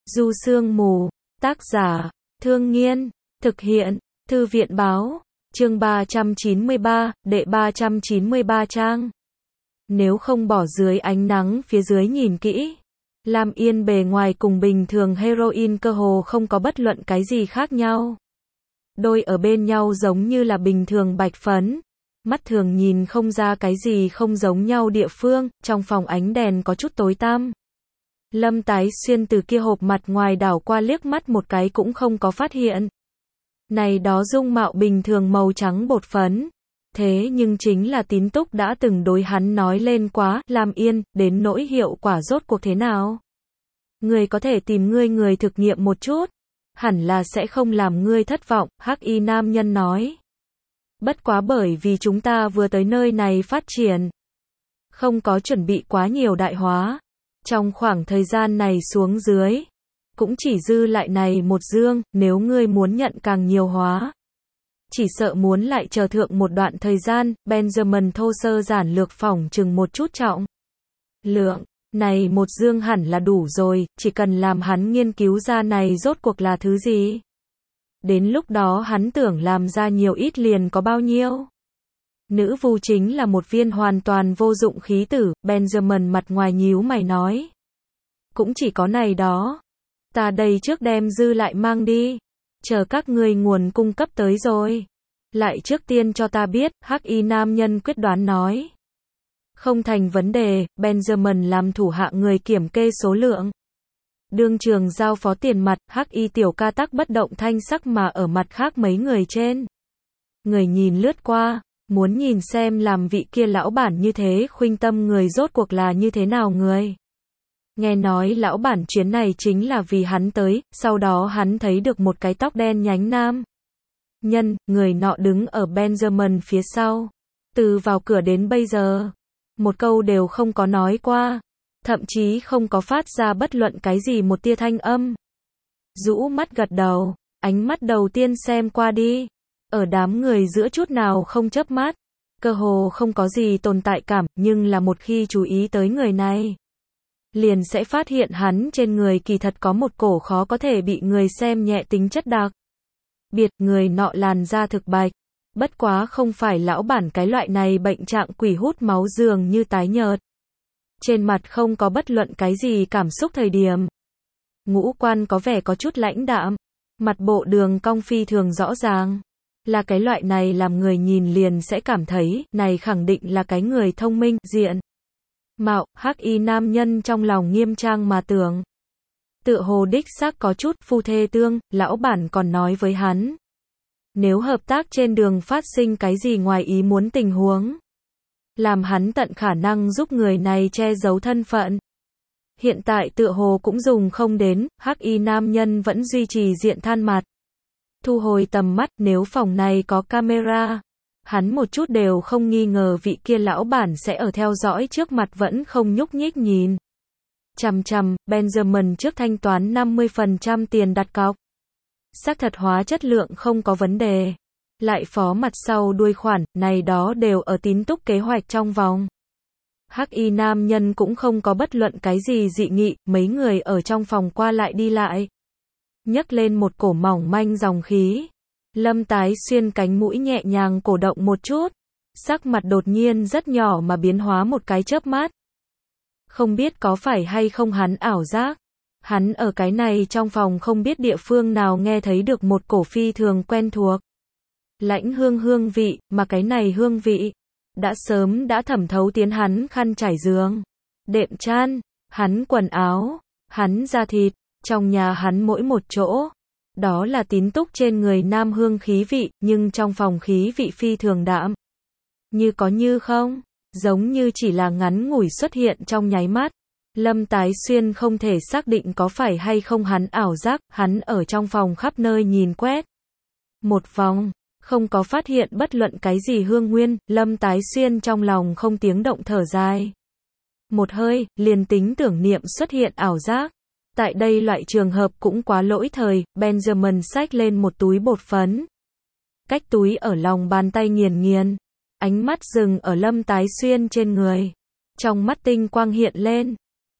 Du Sương Mù, tác giả, Thương Nghiên, thực hiện, Thư viện Báo, chương 393, đệ 393 trang. Nếu không bỏ dưới ánh nắng phía dưới nhìn kỹ, Lam Yên bề ngoài cùng bình thường heroin cơ hồ không có bất luận cái gì khác nhau. Đôi ở bên nhau giống như là bình thường bạch phấn. Mắt thường nhìn không ra cái gì không giống nhau địa phương, trong phòng ánh đèn có chút tối tăm. Lâm Tái Xuyên từ kia hộp mặt ngoài đảo qua liếc mắt một cái cũng không có phát hiện. Này đó dung mạo bình thường màu trắng bột phấn. Thế nhưng chính là Tín Túc đã từng đối hắn nói lên quá, Lam Yên, đến nỗi hiệu quả rốt cuộc thế nào. Người có thể tìm người thực nghiệm một chút. Hẳn là sẽ không làm ngươi thất vọng, hắc y nam nhân nói. Bất quá bởi vì chúng ta vừa tới nơi này phát triển. Không có chuẩn bị quá nhiều đại hóa. Trong khoảng thời gian này xuống dưới. Cũng chỉ dư lại này một dương, nếu ngươi muốn nhận càng nhiều hóa. Chỉ sợ muốn lại chờ thượng một đoạn thời gian, Benjamin thô sơ giản lược phỏng chừng một chút trọng. Lượng, này một dương hẳn là đủ rồi, chỉ cần làm hắn nghiên cứu ra này rốt cuộc là thứ gì. Đến lúc đó hắn tưởng làm ra nhiều ít liền có bao nhiêu. Nữ vu chính là một viên hoàn toàn vô dụng khí tử, Benjamin mặt ngoài nhíu mày nói. Cũng chỉ có này đó. Ta đây trước đem dư lại mang đi. Chờ các ngươi nguồn cung cấp tới rồi. Lại trước tiên cho ta biết, hắc y nam nhân quyết đoán nói. Không thành vấn đề, Benjamin làm thủ hạ người kiểm kê số lượng. Đương trường giao phó tiền mặt, hắc y tiểu ca tắc bất động thanh sắc mà ở mặt khác mấy người trên. Người nhìn lướt qua, muốn nhìn xem làm vị kia lão bản như thế khuynh tâm người rốt cuộc là như thế nào người. Nghe nói lão bản chuyến này chính là vì hắn tới, sau đó hắn thấy được một cái tóc đen nhánh nam. Nhân, người nọ đứng ở Benjamin phía sau. Từ vào cửa đến bây giờ, một câu đều không có nói qua. Thậm chí không có phát ra bất luận cái gì một tia thanh âm. Rũ mắt gật đầu, ánh mắt đầu tiên xem qua đi. Ở đám người giữa chút nào không chớp mắt. Cơ hồ không có gì tồn tại cảm, nhưng là một khi chú ý tới người này. Liền sẽ phát hiện hắn trên người kỳ thật có một cổ khó có thể bị người xem nhẹ tính chất đặc. Biệt, người nọ làn da thực bạch. Bất quá không phải lão bản cái loại này bệnh trạng quỷ hút máu dường như tái nhợt. Trên mặt không có bất luận cái gì cảm xúc thời điểm. Ngũ quan có vẻ có chút lãnh đạm. Mặt bộ đường cong phi thường rõ ràng. Là cái loại này làm người nhìn liền sẽ cảm thấy, này khẳng định là cái người thông minh, diện. Mạo, hắc y nam nhân trong lòng nghiêm trang mà tưởng. Tựa hồ đích xác có chút phu thê tương, lão bản còn nói với hắn. Nếu hợp tác trên đường phát sinh cái gì ngoài ý muốn tình huống. Làm hắn tận khả năng giúp người này che giấu thân phận. Hiện tại tựa hồ cũng dùng không đến, hắc y nam nhân vẫn duy trì diện than mặt. Thu hồi tầm mắt, nếu phòng này có camera. Hắn một chút đều không nghi ngờ vị kia lão bản sẽ ở theo dõi trước mặt vẫn không nhúc nhích nhìn. Chằm chằm, Benjamin trước thanh toán 50% tiền đặt cọc. Xác thật hóa chất lượng không có vấn đề. Lại phó mặt sau đuôi khoản, này đó đều ở Tín Túc kế hoạch trong vòng. Hắc y nam nhân cũng không có bất luận cái gì dị nghị, mấy người ở trong phòng qua lại đi lại. Nhấc lên một cổ mỏng manh dòng khí. Lâm Tái Xuyên cánh mũi nhẹ nhàng cổ động một chút. Sắc mặt đột nhiên rất nhỏ mà biến hóa một cái chớp mắt. Không biết có phải hay không hắn ảo giác. Hắn ở cái này trong phòng không biết địa phương nào nghe thấy được một cổ phi thường quen thuộc. Lãnh hương vị, mà cái này hương vị. Đã sớm đã thẩm thấu tiến hắn khăn trải giường. Đệm chăn, hắn quần áo, hắn da thịt, trong nhà hắn mỗi một chỗ. Đó là Tín Túc trên người nam hương khí vị, nhưng trong phòng khí vị phi thường đạm. Như có như không, giống như chỉ là ngắn ngủi xuất hiện trong nháy mắt. Lâm Tái Xuyên không thể xác định có phải hay không hắn ảo giác, hắn ở trong phòng khắp nơi nhìn quét. Một vòng, không có phát hiện bất luận cái gì hương nguyên, Lâm Tái Xuyên trong lòng không tiếng động thở dài. Một hơi, liền tính tưởng niệm xuất hiện ảo giác. Tại đây loại trường hợp cũng quá lỗi thời, Benjamin xách lên một túi bột phấn. Cách túi ở lòng bàn tay nghiền nghiền. Ánh mắt dừng ở Lâm Tái Xuyên trên người. Trong mắt tinh quang hiện lên.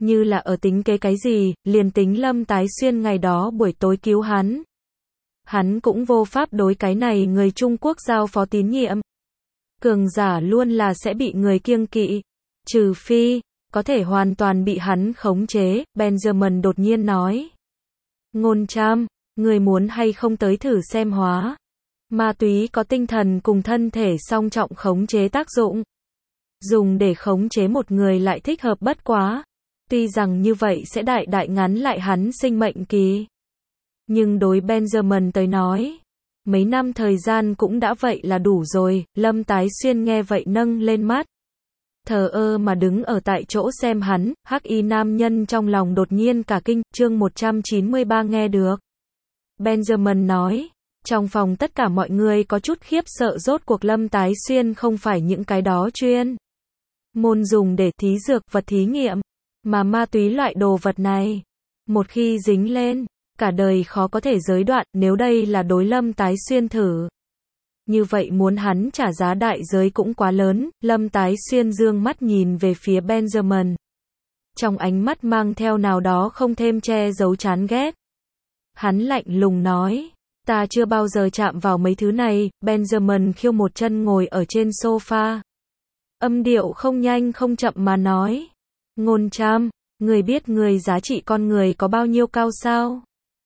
Như là ở tính kế cái gì, liền tính Lâm Tái Xuyên ngày đó buổi tối cứu hắn. Hắn cũng vô pháp đối cái này người Trung Quốc giao phó tín nhiệm. Cường giả luôn là sẽ bị người kiêng kỵ. Trừ phi, có thể hoàn toàn bị hắn khống chế, Benjamin đột nhiên nói. Ngôn Trâm, người muốn hay không tới thử xem hóa. Ma túy có tinh thần cùng thân thể song trọng khống chế tác dụng. Dùng để khống chế một người lại thích hợp bất quá. Tuy rằng như vậy sẽ đại đại ngắn lại hắn sinh mệnh kỳ. Nhưng đối Benjamin tới nói, mấy năm thời gian cũng đã vậy là đủ rồi. Lâm Tái Xuyên nghe vậy nâng lên mắt. Thờ ơ mà đứng ở tại chỗ xem hắn, hắc y nam nhân trong lòng đột nhiên cả kinh. Chương 193 nghe được. Benjamin nói. Trong phòng tất cả mọi người có chút khiếp sợ, rốt cuộc Lâm Tái Xuyên không phải những cái đó chuyên môn dùng để thí dược vật thí nghiệm, mà ma túy loại đồ vật này, một khi dính lên, cả đời khó có thể giới đoạn. Nếu đây là đối Lâm Tái Xuyên thử, như vậy muốn hắn trả giá đại giới cũng quá lớn. Lâm Tái Xuyên dương mắt nhìn về phía Benjamin, trong ánh mắt mang theo nào đó không thêm che giấu chán ghét. Hắn lạnh lùng nói. Ta chưa bao giờ chạm vào mấy thứ này. Benjamin khiêu một chân ngồi ở trên sofa. Âm điệu không nhanh không chậm mà nói. Ngôn Trâm, người biết người giá trị con người có bao nhiêu cao sao?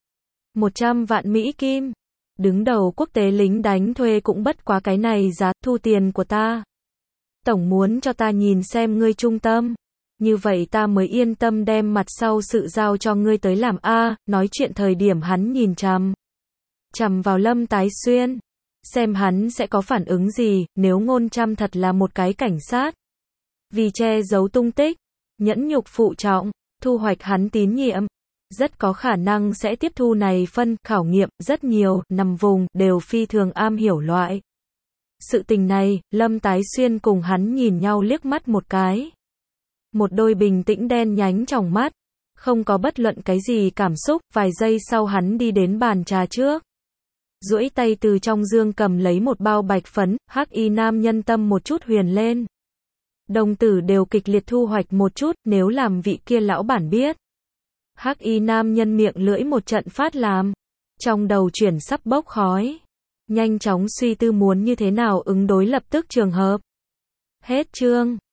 100 vạn Mỹ Kim. Đứng đầu quốc tế lính đánh thuê cũng bất quá cái này giá. Thu tiền của ta. Tổng muốn cho ta nhìn xem ngươi trung tâm. Như vậy ta mới yên tâm đem mặt sau sự giao cho ngươi tới làm. Nói chuyện thời điểm hắn nhìn chằm vào Lâm Tái Xuyên, xem hắn sẽ có phản ứng gì. Nếu Ngôn Trâm thật là một cái cảnh sát, vì che giấu tung tích, nhẫn nhục phụ trọng, thu hoạch hắn tín nhiệm, rất có khả năng sẽ tiếp thu này phân khảo nghiệm. Rất nhiều nằm vùng đều phi thường am hiểu loại sự tình này. Lâm Tái Xuyên cùng hắn nhìn nhau liếc mắt một cái, một đôi bình tĩnh đen nhánh trong mắt, không có bất luận cái gì cảm xúc. Vài giây sau hắn đi đến bàn trà trước, duỗi tay từ trong dương cầm lấy một bao bạch phấn. Hắc y nam nhân tâm một chút huyền lên, đồng tử đều kịch liệt thu hoạch một chút. Nếu làm vị kia lão bản biết. Hắc y nam nhân miệng lưỡi một trận phát làm, trong đầu chuyển sắp bốc khói, nhanh chóng suy tư muốn như thế nào ứng đối lập tức trường hợp. Hết chương.